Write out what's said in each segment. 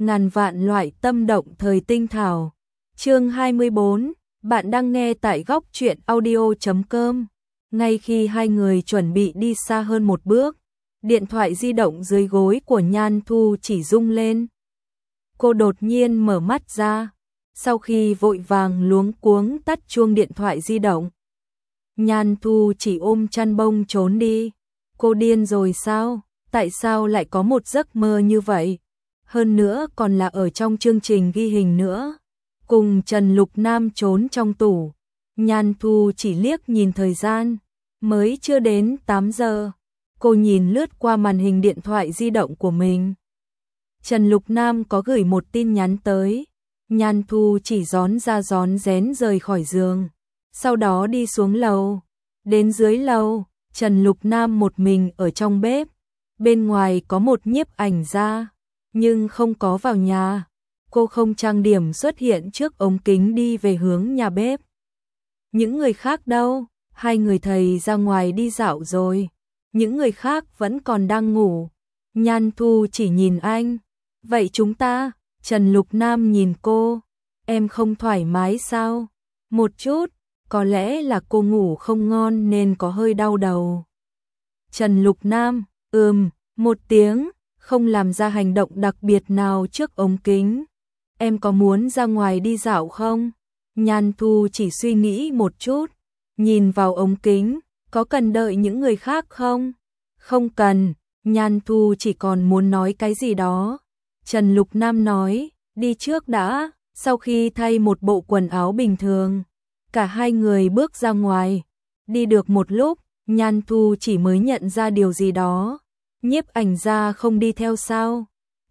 ngàn vạn loại tâm động thời tinh thảo. Chương 24, bạn đang nghe tại góc truyện audio.com. Ngay khi hai người chuẩn bị đi xa hơn một bước, điện thoại di động dưới gối của Nhan Thu chỉ rung lên. Cô đột nhiên mở mắt ra, sau khi vội vàng luống cuống tắt chuông điện thoại di động. Nhan Thu chỉ ôm chăn bông trốn đi. Cô điên rồi sao? Tại sao lại có một giấc mơ như vậy? Hơn nữa còn là ở trong chương trình ghi hình nữa. Cùng Trần Lục Nam trốn trong tủ. Nhan Thu chỉ liếc nhìn thời gian, mới chưa đến 8 giờ. Cô nhìn lướt qua màn hình điện thoại di động của mình. Trần Lục Nam có gửi một tin nhắn tới. Nhan Thu chỉ rón ra rón rén rời khỏi giường, sau đó đi xuống lầu. Đến dưới lầu, Trần Lục Nam một mình ở trong bếp. Bên ngoài có một nhiếp ảnh gia, nhưng không có vào nhà. Cô không trang điểm xuất hiện trước ống kính đi về hướng nhà bếp. Những người khác đâu? Hai người thầy ra ngoài đi dạo rồi. Những người khác vẫn còn đang ngủ. Nhan Thu chỉ nhìn anh. Vậy chúng ta? Trần Lục Nam nhìn cô. Em không thoải mái sao? Một chút, có lẽ là cô ngủ không ngon nên có hơi đau đầu. Trần Lục Nam, một tiếng, không làm ra hành động đặc biệt nào trước ống kính. Em có muốn ra ngoài đi dạo không? Nhan Thu chỉ suy nghĩ một chút, nhìn vào ống kính, có cần đợi những người khác không? Không cần, Nhan Thu chỉ còn muốn nói cái gì đó. Trần Lục Nam nói, đi trước đã. Sau khi thay một bộ quần áo bình thường, cả hai người bước ra ngoài. Đi được một lúc, Nhan Thu chỉ mới nhận ra điều gì đó. Nhiếp ảnh gia không đi theo sao?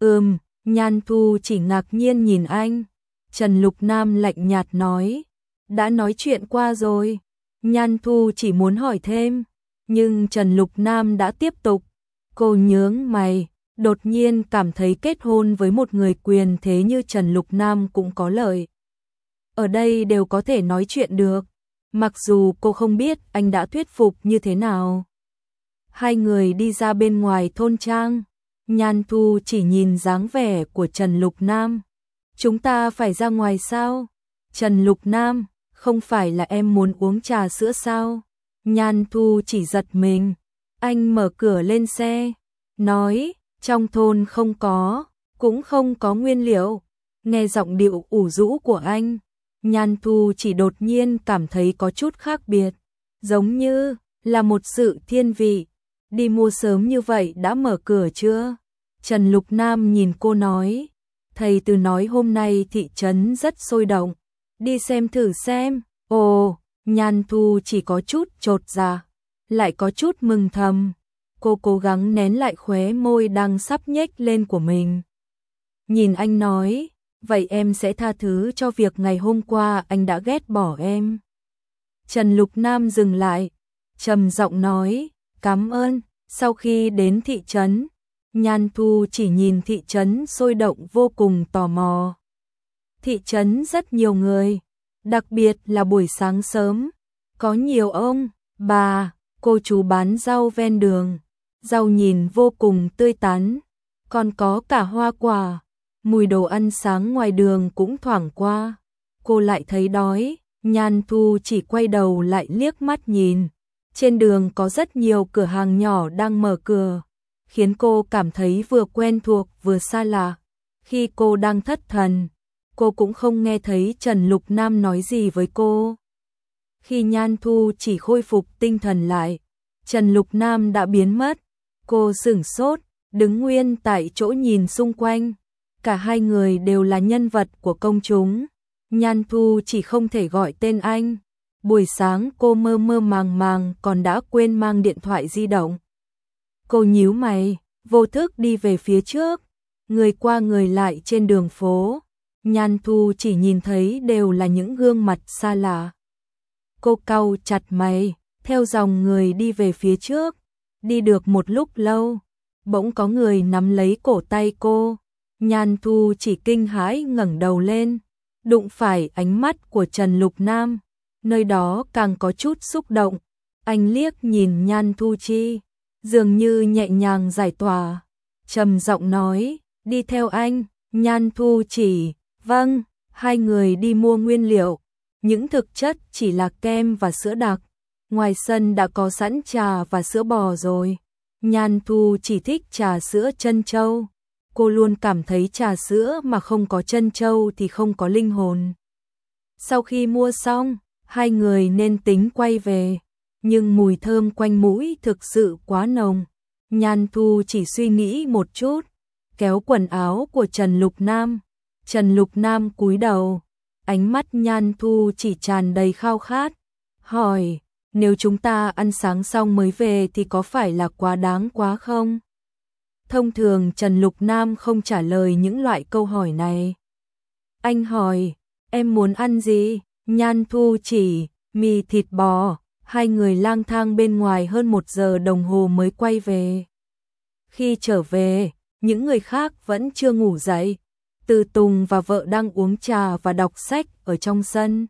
Nhan Thu chỉ ngạc nhiên nhìn anh. Trần Lục Nam lạnh nhạt nói, đã nói chuyện qua rồi. Nhan Thu chỉ muốn hỏi thêm, nhưng Trần Lục Nam đã tiếp tục. Cô nhướng mày, đột nhiên cảm thấy kết hôn với một người quyền thế như Trần Lục Nam cũng có lợi. Ở đây đều có thể nói chuyện được, mặc dù cô không biết anh đã thuyết phục như thế nào. Hai người đi ra bên ngoài thôn trang. Nhan Thu chỉ nhìn dáng vẻ của Trần Lục Nam. Chúng ta phải ra ngoài sao? Trần Lục Nam, không phải là em muốn uống trà sữa sao? Nhan Thu chỉ giật mình. Anh mở cửa lên xe, nói, trong thôn không có, cũng không có nguyên liệu. Nghe giọng điệu ủ rũ của anh, Nhan Thu chỉ đột nhiên cảm thấy có chút khác biệt, giống như là một sự thiên vị. Đi mua sớm như vậy đã mở cửa chưa? Trần Lục Nam nhìn cô nói, thầy Từ nói hôm nay thị trấn rất sôi động, đi xem thử xem. Ồ, Nhan Thu chỉ có chút chột dạ, lại có chút mừng thầm. Cô cố gắng nén lại khóe môi đang sắp nhếch lên của mình. Nhìn anh nói, vậy em sẽ tha thứ cho việc ngày hôm qua anh đã ghét bỏ em. Trần Lục Nam dừng lại, trầm giọng nói, cảm ơn. Sau khi đến thị trấn, Nhan Thu chỉ nhìn thị trấn sôi động vô cùng tò mò. Thị trấn rất nhiều người, đặc biệt là buổi sáng sớm, có nhiều ông, bà, cô chú bán rau ven đường. Rau nhìn vô cùng tươi tắn, còn có cả hoa quả. Mùi đồ ăn sáng ngoài đường cũng thoảng qua. Cô lại thấy đói, Nhan Thu chỉ quay đầu lại liếc mắt nhìn. Trên đường có rất nhiều cửa hàng nhỏ đang mở cửa, khiến cô cảm thấy vừa quen thuộc vừa xa lạ. Khi cô đang thất thần, cô cũng không nghe thấy Trần Lục Nam nói gì với cô. Khi Nhan Thu chỉ khôi phục tinh thần lại, Trần Lục Nam đã biến mất. Cô sửng sốt, đứng nguyên tại chỗ nhìn xung quanh. Cả hai người đều là nhân vật của công chúng. Nhan Thu chỉ không thể gọi tên anh. Buổi sáng cô mơ mơ màng màng còn đã quên mang điện thoại di động. Cô nhíu mày, vô thức đi về phía trước. Người qua người lại trên đường phố. Nhan Thu chỉ nhìn thấy đều là những gương mặt xa lạ. Cô cau chặt mày, theo dòng người đi về phía trước. Đi được một lúc lâu, bỗng có người nắm lấy cổ tay cô. Nhan Thu chỉ kinh hãi ngẩng đầu lên, đụng phải ánh mắt của Trần Lục Nam. Nơi đó càng có chút xúc động. Anh liếc nhìn Nhan Thu Chi, dường như nhẹ nhàng giải tỏa. Trầm giọng nói, đi theo anh. Nhan Thu chỉ, vâng, hai người đi mua nguyên liệu, những thực chất chỉ là kem và sữa đặc, ngoài sân đã có sẵn trà và sữa bò rồi. Nhan Thu chỉ thích trà sữa trân châu, cô luôn cảm thấy trà sữa mà không có trân châu thì không có linh hồn. Sau khi mua xong, hai người nên tính quay về, nhưng mùi thơm quanh mũi thực sự quá nồng. Nhan Thu chỉ suy nghĩ một chút, kéo quần áo của Trần Lục Nam. Trần Lục Nam cúi đầu, ánh mắt Nhan Thu chỉ tràn đầy khao khát, hỏi, nếu chúng ta ăn sáng xong mới về thì có phải là quá đáng quá không? Thông thường Trần Lục Nam không trả lời những loại câu hỏi này. Anh hỏi, em muốn ăn gì? Nhan Thu chỉ, mì thịt bò. Hai người lang thang bên ngoài hơn 1 giờ đồng hồ mới quay về. Khi trở về, những người khác vẫn chưa ngủ dậy. Từ Tùng và vợ đang uống trà và đọc sách ở trong sân.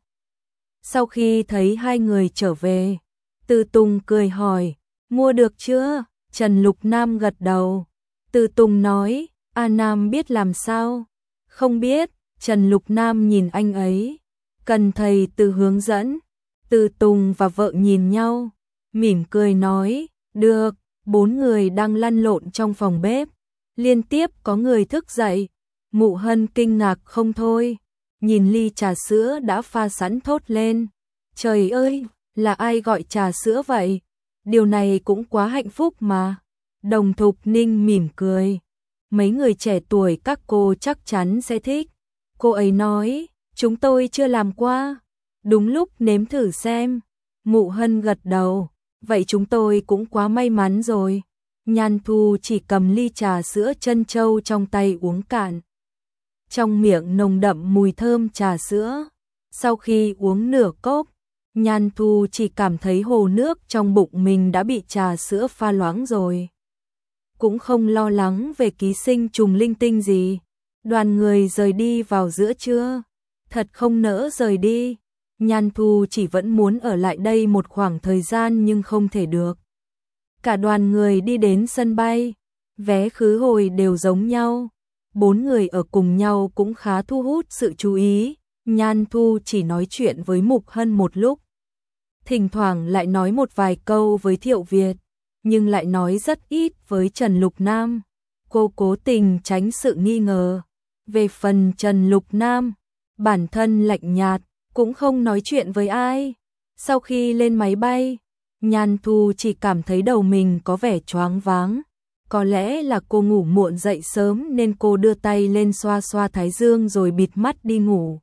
Sau khi thấy hai người trở về, Từ Tùng cười hỏi, mua được chưa? Trần Lục Nam gật đầu. Từ Tùng nói, A Nam biết làm sao? Không biết. Trần Lục Nam nhìn anh ấy, cần thầy Từ hướng dẫn. Từ Tùng và vợ nhìn nhau, mỉm cười nói, được. 4 người đang lăn lộn trong phòng bếp, liên tiếp có người thức dậy. Mụ Hân kinh ngạc không thôi, nhìn ly trà sữa đã pha sẵn thốt lên, trời ơi, là ai gọi trà sữa vậy? Điều này cũng quá hạnh phúc mà. Đồng Thục Ninh mỉm cười, mấy người trẻ tuổi các cô chắc chắn sẽ thích. Cô ấy nói, chúng tôi chưa làm qua. Đúng lúc nếm thử xem. Mụ Hân gật đầu, vậy chúng tôi cũng quá may mắn rồi. Nhan Thu chỉ cầm ly trà sữa trân châu trong tay uống cạn. Trong miệng nồng đậm mùi thơm trà sữa. Sau khi uống nửa cốc, Nhan Thu chỉ cảm thấy hồ nước trong bụng mình đã bị trà sữa pha loãng rồi. Cũng không lo lắng về ký sinh trùng linh tinh gì. Đoàn người rời đi vào giữa trưa. Thật không nỡ rời đi. Nhan Thu chỉ vẫn muốn ở lại đây một khoảng thời gian nhưng không thể được. Cả đoàn người đi đến sân bay, vé khứ hồi đều giống nhau. 4 người ở cùng nhau cũng khá thu hút sự chú ý. Nhan Thu chỉ nói chuyện với Mục Hân một lúc, thỉnh thoảng lại nói một vài câu với Thiệu Việt, nhưng lại nói rất ít với Trần Lục Nam. Cô cố tình tránh sự nghi ngờ. Về phần Trần Lục Nam, bản thân lạnh nhạt, cũng không nói chuyện với ai. Sau khi lên máy bay, Nhan Thu chỉ cảm thấy đầu mình có vẻ choáng váng. Có lẽ là cô ngủ muộn dậy sớm nên cô đưa tay lên xoa xoa thái dương rồi bịt mắt đi ngủ.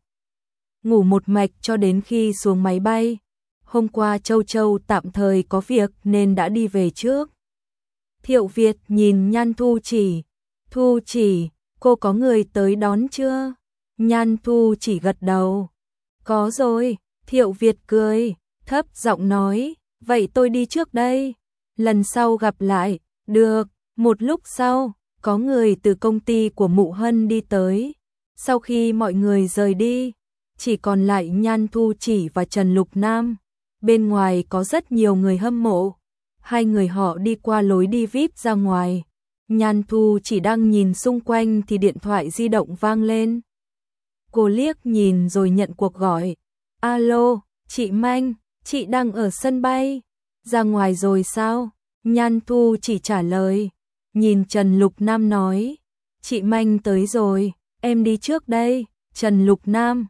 Ngủ một mạch cho đến khi xuống máy bay. Hôm qua Châu Châu tạm thời có việc nên đã đi về trước. Thiệu Việt nhìn Nhan Thu chỉ. Thu chỉ, cô có người tới đón chưa? Nhan Thu chỉ gật đầu. Có rồi. Thiệu Việt cười, thấp giọng nói, vậy tôi đi trước đây. Lần sau gặp lại. Được. Một lúc sau, có người từ công ty của Mụ Hân đi tới. Sau khi mọi người rời đi, chỉ còn lại Nhan Thu chỉ và Trần Lục Nam. Bên ngoài có rất nhiều người hâm mộ. Hai người họ đi qua lối đi VIP ra ngoài. Nhan Thu chỉ đang nhìn xung quanh thì điện thoại di động vang lên. Cô liếc nhìn rồi nhận cuộc gọi. Alo, chị Manh, chị đang ở sân bay. Ra ngoài rồi sao? Nhan Thu chỉ trả lời. Nhìn Trần Lục Nam nói, chị Manh tới rồi, em đi trước đây. Trần Lục Nam,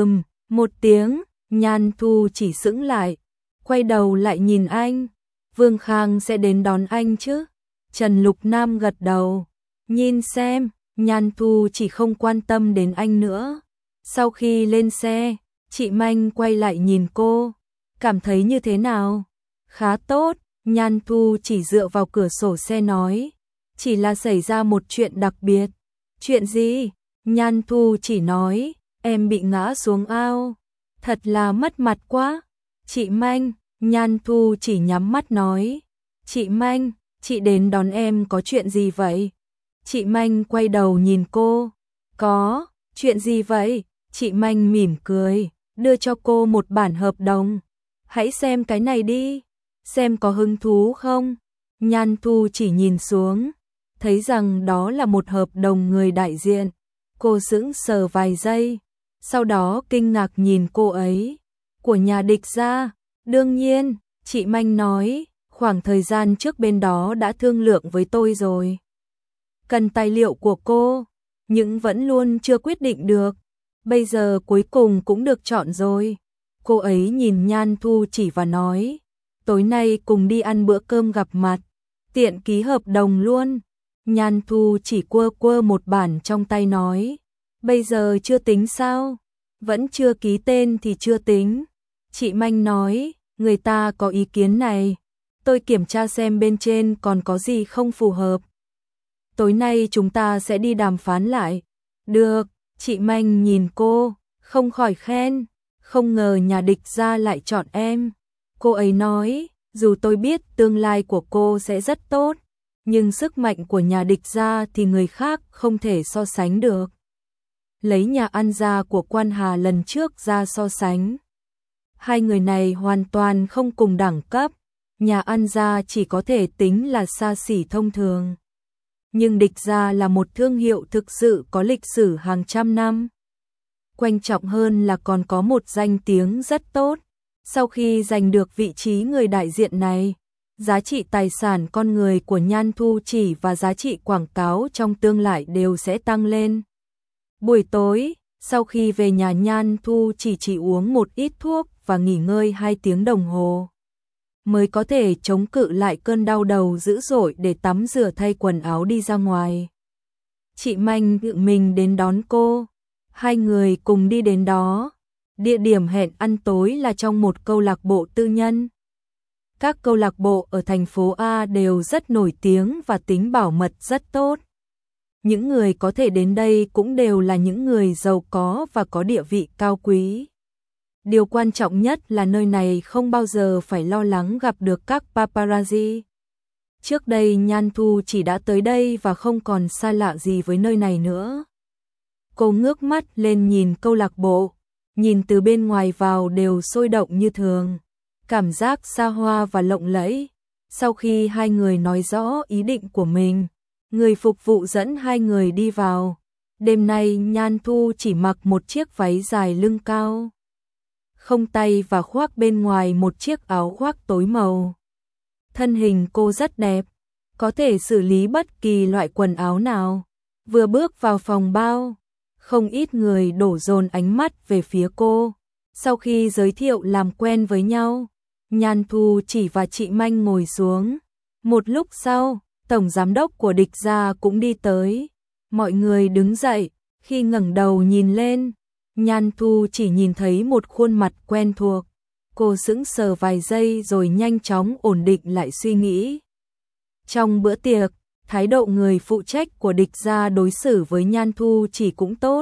một tiếng. Nhan Thu chỉ sững lại, quay đầu lại nhìn anh. Vương Khang sẽ đến đón anh chứ? Trần Lục Nam gật đầu. Nhìn xem. Nhan Thu chỉ không quan tâm đến anh nữa. Sau khi lên xe, chị Manh quay lại nhìn cô. Cảm thấy như thế nào? Khá tốt. Nhan Thu chỉ dựa vào cửa sổ xe nói. Chỉ là xảy ra một chuyện đặc biệt. Chuyện gì? Nhan Thu chỉ nói, em bị ngã xuống ao. Thật là mất mặt quá. Chị Manh, Nhan Thu chỉ nhắm mắt nói. Chị Manh, chị đến đón em có chuyện gì vậy? Chị Manh quay đầu nhìn cô. Có, chuyện gì vậy? Chị Manh mỉm cười, đưa cho cô một bản hợp đồng. Hãy xem cái này đi. Xem có hứng thú không? Nhan Thu chỉ nhìn xuống, thấy rằng đó là một hợp đồng người đại diện. Cô sững sờ vài giây, sau đó kinh ngạc nhìn cô ấy. Của nhà Địch gia? Đương nhiên, chị Manh nói, khoảng thời gian trước bên đó đã thương lượng với tôi rồi. Cần tài liệu của cô, nhưng vẫn luôn chưa quyết định được. Bây giờ cuối cùng cũng được chọn rồi. Cô ấy nhìn Nhan Thu Chỉ và nói, tối nay cùng đi ăn bữa cơm gặp mặt, tiện ký hợp đồng luôn. Nhan Thu Chỉ quơ quơ một bản trong tay nói, bây giờ chưa tính sao? Vẫn chưa ký tên thì chưa tính. Chị Manh nói, người ta có ý kiến này, tôi kiểm tra xem bên trên còn có gì không phù hợp. Tối nay chúng ta sẽ đi đàm phán lại. Được, chị Manh nhìn cô, không khỏi khen, không ngờ nhà Địch gia lại chọn em. Cô ấy nói, dù tôi biết tương lai của cô sẽ rất tốt, nhưng sức mạnh của nhà Địch gia thì người khác không thể so sánh được. Lấy nhà An gia của Quan Hà lần trước ra so sánh. Hai người này hoàn toàn không cùng đẳng cấp, nhà An gia chỉ có thể tính là xa xỉ thông thường. Nhưng Địch gia là một thương hiệu thực sự có lịch sử hàng trăm năm. Quan trọng hơn là còn có một danh tiếng rất tốt. Sau khi giành được vị trí người đại diện này, giá trị tài sản con người của Nhan Thu Chỉ và giá trị quảng cáo trong tương lai đều sẽ tăng lên. Buổi tối, sau khi về nhà Nhan Thu chỉ uống một ít thuốc và nghỉ ngơi 2 tiếng đồng hồ, mới có thể chống cự lại cơn đau đầu dữ dội để tắm rửa thay quần áo đi ra ngoài. Chị Manh tự mình đến đón cô, hai người cùng đi đến đó. Địa điểm hẹn ăn tối là trong một câu lạc bộ tư nhân. Các câu lạc bộ ở thành phố A đều rất nổi tiếng và tính bảo mật rất tốt. Những người có thể đến đây cũng đều là những người giàu có và có địa vị cao quý. Điều quan trọng nhất là nơi này không bao giờ phải lo lắng gặp được các paparazzi. Trước đây Nhan Thu chỉ đã tới đây và không còn xa lạ gì với nơi này nữa. Cô ngước mắt lên nhìn câu lạc bộ, nhìn từ bên ngoài vào đều sôi động như thường, cảm giác xa hoa và lộng lẫy. Sau khi hai người nói rõ ý định của mình, người phục vụ dẫn hai người đi vào. Đêm nay Nhan Thu chỉ mặc một chiếc váy dài lưng cao, không tay và khoác bên ngoài một chiếc áo khoác tối màu. Thân hình cô rất đẹp, có thể xử lý bất kỳ loại quần áo nào. Vừa bước vào phòng bao, không ít người đổ dồn ánh mắt về phía cô. Sau khi giới thiệu làm quen với nhau, Nhan Thu Chỉ và chị Manh ngồi xuống. Một lúc sau, tổng giám đốc của Địch gia cũng đi tới. Mọi người đứng dậy, khi ngẩng đầu nhìn lên, Nhan Thu chỉ nhìn thấy một khuôn mặt quen thuộc. Cô sững sờ vài giây rồi nhanh chóng ổn định lại suy nghĩ. Trong bữa tiệc, thái độ người phụ trách của Địch gia đối xử với Nhan Thu Chỉ cũng tốt.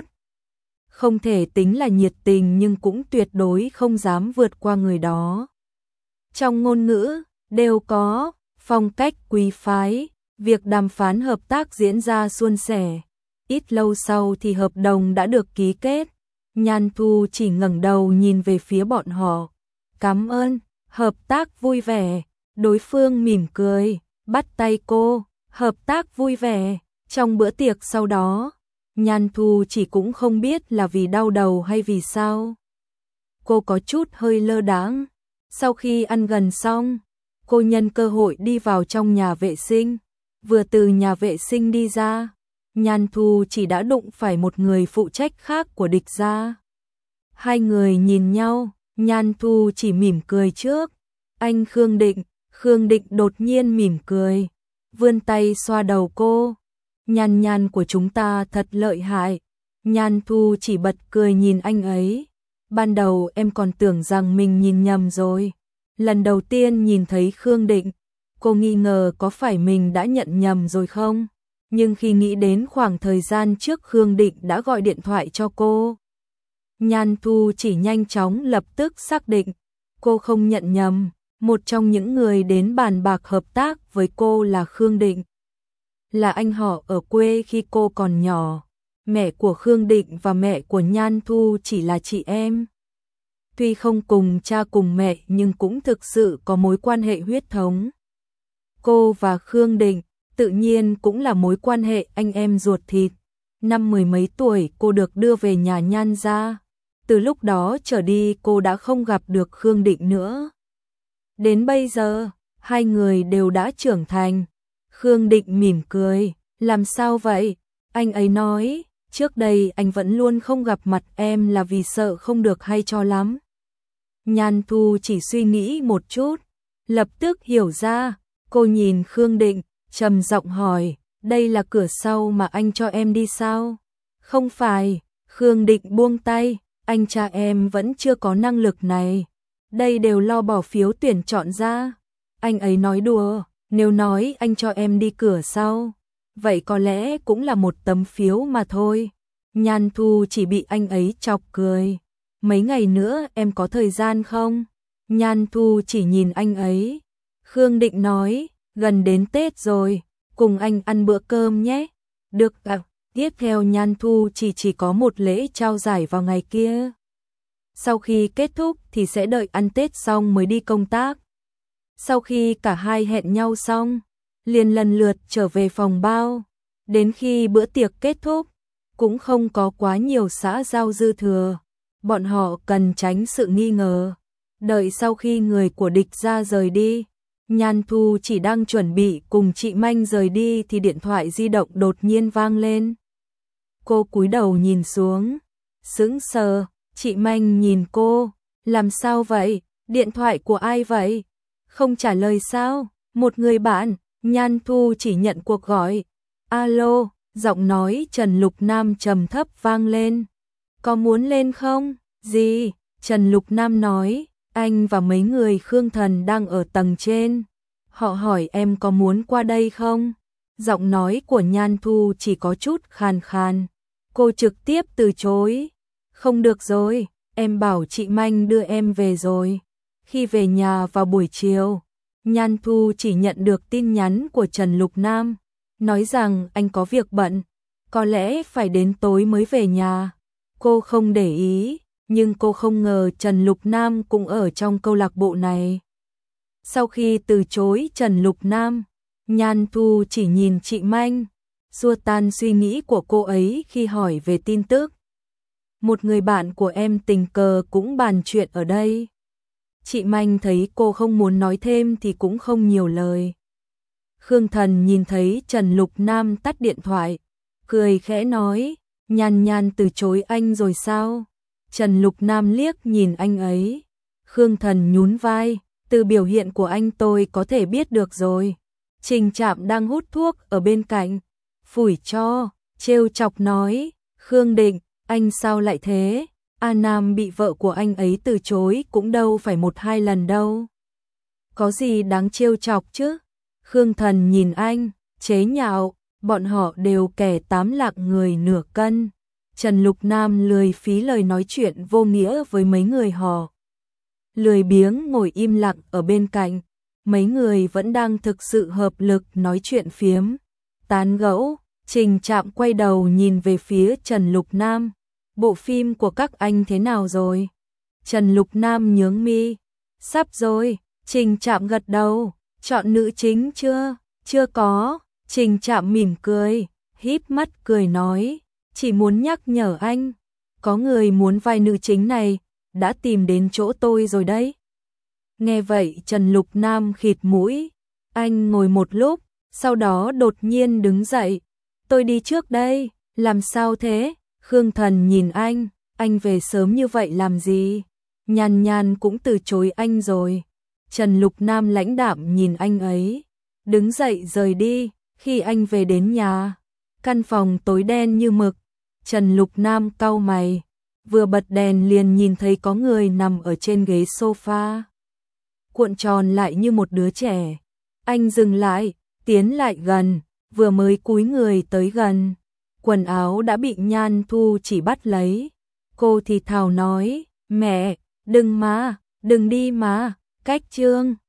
Không thể tính là nhiệt tình nhưng cũng tuyệt đối không dám vượt qua người đó. Trong ngôn ngữ, đều có phong cách quý phái, việc đàm phán hợp tác diễn ra suôn sẻ. Ít lâu sau thì hợp đồng đã được ký kết. Nhan Thu chỉ ngẩng đầu nhìn về phía bọn họ. Cảm ơn, hợp tác vui vẻ. Đối phương mỉm cười, bắt tay cô, hợp tác vui vẻ. Trong bữa tiệc sau đó, Nhan Thu chỉ cũng không biết là vì đau đầu hay vì sao. Cô có chút hơi lơ đãng. Sau khi ăn gần xong, cô nhân cơ hội đi vào trong nhà vệ sinh. Vừa từ nhà vệ sinh đi ra, Nhan Thu chỉ đã đụng phải một người phụ trách khác của Địch gia. Hai người nhìn nhau, Nhan Thu chỉ mỉm cười trước. Anh Khương Định. Khương Định đột nhiên mỉm cười, vươn tay xoa đầu cô. Nhan Nhan của chúng ta thật lợi hại. Nhan Thu chỉ bật cười nhìn anh ấy. Ban đầu em còn tưởng rằng mình nhìn nhầm rồi. Lần đầu tiên nhìn thấy Khương Định, cô nghi ngờ có phải mình đã nhận nhầm rồi không? Nhưng khi nghĩ đến khoảng thời gian trước Khương Định đã gọi điện thoại cho cô, Nhan Thu chỉ nhanh chóng lập tức xác định cô không nhận nhầm. Một trong những người đến bàn bạc hợp tác với cô là Khương Định. Là anh họ ở quê khi cô còn nhỏ. Mẹ của Khương Định và mẹ của Nhan Thu chỉ là chị em. Tuy không cùng cha cùng mẹ nhưng cũng thực sự có mối quan hệ huyết thống. Cô và Khương Định tự nhiên cũng là mối quan hệ anh em ruột thịt. năm mười mấy tuổi cô được đưa về nhà Nhan gia. Từ lúc đó trở đi cô đã không gặp được Khương Định nữa. Đến bây giờ, hai người đều đã trưởng thành. Khương Định mỉm cười, làm sao vậy? Anh ấy nói, trước đây anh vẫn luôn không gặp mặt em là vì sợ không được hay cho lắm. Nhan Thu chỉ suy nghĩ một chút, lập tức hiểu ra, cô nhìn Khương Định, trầm giọng hỏi, đây là cửa sau mà anh cho em đi sao? Không phải, Khương Định buông tay, anh trai em vẫn chưa có năng lực này. Đây đều lo bỏ phiếu tuyển chọn ra. Anh ấy nói đùa, nếu nói anh cho em đi cửa sau, vậy có lẽ cũng là một tấm phiếu mà thôi. Nhan Thu chỉ bị anh ấy chọc cười. Mấy ngày nữa em có thời gian không? Nhan Thu chỉ nhìn anh ấy. Khương Định nói, gần đến Tết rồi, cùng anh ăn bữa cơm nhé. Được ạ. Tiếp theo Nhan Thu chỉ có một lễ trao giải vào ngày kia. Sau khi kết thúc thì sẽ đợi ăn Tết xong mới đi công tác. Sau khi cả hai hẹn nhau xong, liền lần lượt trở về phòng bao. Đến khi bữa tiệc kết thúc, cũng không có quá nhiều xã giao dư thừa. Bọn họ cần tránh sự nghi ngờ. Đợi sau khi người của địch ra rời đi, Nhan Thu chỉ đang chuẩn bị cùng chị Manh rời đi thì điện thoại di động đột nhiên vang lên. Cô cúi đầu nhìn xuống, sững sờ, chị Manh nhìn cô, làm sao vậy, điện thoại của ai vậy? Không trả lời sao? Một người bạn. Nhan Thu chỉ nhận cuộc gọi. Alo, giọng nói Trần Lục Nam trầm thấp vang lên. Có muốn lên không? Gì? Trần Lục Nam nói, anh và mấy người Khương Thần đang ở tầng trên. Họ hỏi em có muốn qua đây không? Giọng nói của Nhan Thu chỉ có chút khàn khàn. Cô trực tiếp từ chối. Không được rồi, em bảo chị Manh đưa em về rồi. Khi về nhà vào buổi chiều, Nhan Thu chỉ nhận được tin nhắn của Trần Lục Nam, nói rằng anh có việc bận, có lẽ phải đến tối mới về nhà. Cô không để ý, nhưng cô không ngờ Trần Lục Nam cũng ở trong câu lạc bộ này. Sau khi từ chối Trần Lục Nam, Nhan Thu chỉ nhìn chị Manh, xua tan suy nghĩ của cô ấy khi hỏi về tin tức. Một người bạn của em tình cờ cũng bàn chuyện ở đây. Chị Manh thấy cô không muốn nói thêm thì cũng không nhiều lời. Khương Thần nhìn thấy Trần Lục Nam tắt điện thoại, cười khẽ nói, Nhan Nhan từ chối anh rồi sao? Trần Lục Nam liếc nhìn anh ấy. Khương Thần nhún vai, từ biểu hiện của anh tôi có thể biết được rồi. Trình Trạm đang hút thuốc ở bên cạnh, phủi cho, trêu chọc nói, Khương Định, anh sao lại thế? A Nam bị vợ của anh ấy từ chối cũng đâu phải một hai lần đâu. Có gì đáng trêu chọc chứ? Khương Thần nhìn anh, chế nhạo, bọn họ đều kẻ tám lạng người nửa cân. Trần Lục Nam lười phí lời nói chuyện vô nghĩa với mấy người họ. Lười biếng ngồi im lặng ở bên cạnh, mấy người vẫn đang thực sự hợp lực nói chuyện phiếm, tán gẫu. Trình Trạm quay đầu nhìn về phía Trần Lục Nam. Bộ phim của các anh thế nào rồi? Trần Lục Nam nhướng mi. Sắp rồi. Trình Trạm gật đầu. Chọn nữ chính chưa? Chưa có. Trình Trạm mỉm cười, híp mắt cười nói, chỉ muốn nhắc nhở anh, có người muốn vai nữ chính này, đã tìm đến chỗ tôi rồi đấy. Nghe vậy Trần Lục Nam khịt mũi, anh ngồi một lúc, sau đó đột nhiên đứng dậy. Tôi đi trước đây, làm sao thế? Khương Thần nhìn anh về sớm như vậy làm gì? Nhan Nhan cũng từ chối anh rồi. Trần Lục Nam lãnh đạm nhìn anh ấy, đứng dậy rời đi. Khi anh về đến nhà, căn phòng tối đen như mực. Trần Lục Nam cau mày, vừa bật đèn liền nhìn thấy có người nằm ở trên ghế sofa, cuộn tròn lại như một đứa trẻ. Anh dừng lại, tiến lại gần, vừa mới cúi người tới gần, quần áo đã bị Nhan Thu chỉ bắt lấy. Cô thì thào nói, mẹ, đừng mà, đừng đi mà, cách Trương.